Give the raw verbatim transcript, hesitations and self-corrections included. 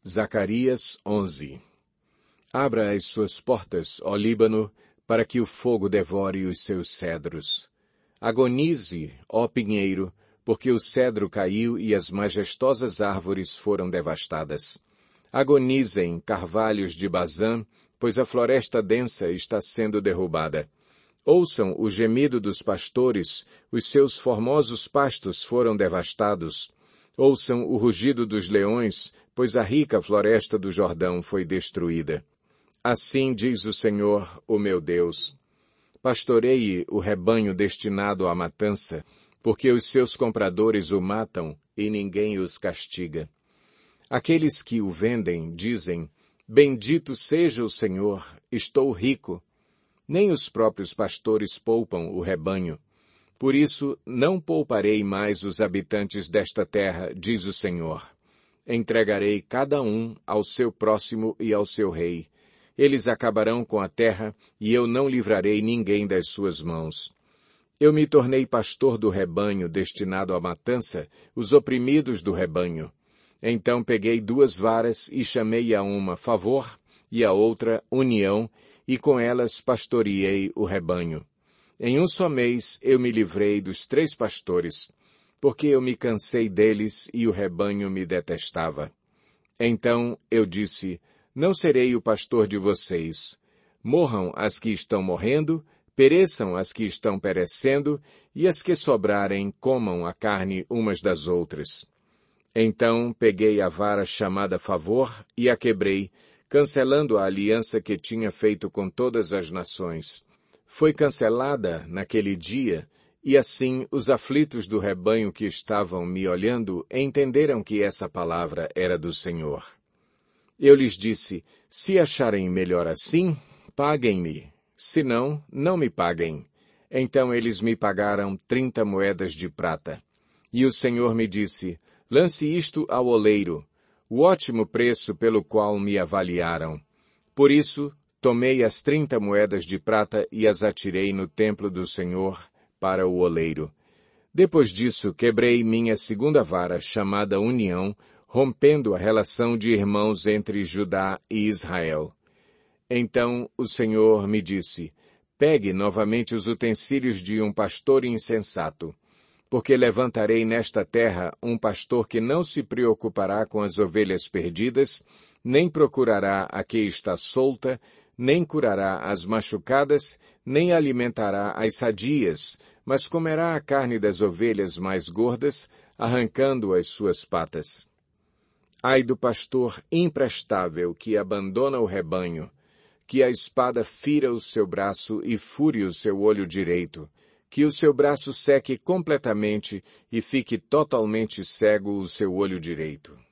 Zacarias onze. Abra as suas portas, ó Líbano, para que o fogo devore os seus cedros. Agonize, ó pinheiro, porque o cedro caiu e as majestosas árvores foram devastadas. Agonizem, carvalhos de Bazã, pois a floresta densa está sendo derrubada. Ouçam o gemido dos pastores, os seus formosos pastos foram devastados. Ouçam o rugido dos leões, pois a rica floresta do Jordão foi destruída. Assim diz o Senhor, o meu Deus: pastoreie o rebanho destinado à matança, porque os seus compradores o matam e ninguém os castiga. Aqueles que o vendem dizem: bendito seja o Senhor, estou rico. Nem os próprios pastores poupam o rebanho. Por isso, não pouparei mais os habitantes desta terra, diz o Senhor. Entregarei cada um ao seu próximo e ao seu rei. Eles acabarão com a terra, e eu não livrarei ninguém das suas mãos. Eu me tornei pastor do rebanho destinado à matança, os oprimidos do rebanho. Então peguei duas varas e chamei a uma favor, e a outra união, e com elas pastoreei o rebanho. Em um só mês eu me livrei dos três pastores, porque eu me cansei deles e o rebanho me detestava. Então eu disse: não serei o pastor de vocês. Morram as que estão morrendo, pereçam as que estão perecendo, e as que sobrarem comam a carne umas das outras. Então peguei a vara chamada favor e a quebrei, cancelando a aliança que tinha feito com todas as nações. Foi cancelada naquele dia, e assim os aflitos do rebanho que estavam me olhando entenderam que essa palavra era do Senhor. Eu lhes disse: se acharem melhor assim, paguem-me. Se não, não me paguem. Então eles me pagaram trinta moedas de prata. E o Senhor me disse: lance isto ao oleiro, o ótimo preço pelo qual me avaliaram. Por isso, tomei as trinta moedas de prata e as atirei no templo do Senhor para o oleiro. Depois disso, quebrei minha segunda vara, chamada união, rompendo a relação de irmãos entre Judá e Israel. Então o Senhor me disse: pegue novamente os utensílios de um pastor insensato, porque levantarei nesta terra um pastor que não se preocupará com as ovelhas perdidas, nem procurará a que está solta, nem curará as machucadas, nem alimentará as sadias, mas comerá a carne das ovelhas mais gordas, arrancando as suas patas. Ai do pastor imprestável que abandona o rebanho, que a espada fira o seu braço e fure o seu olho direito, que o seu braço seque completamente e fique totalmente cego o seu olho direito.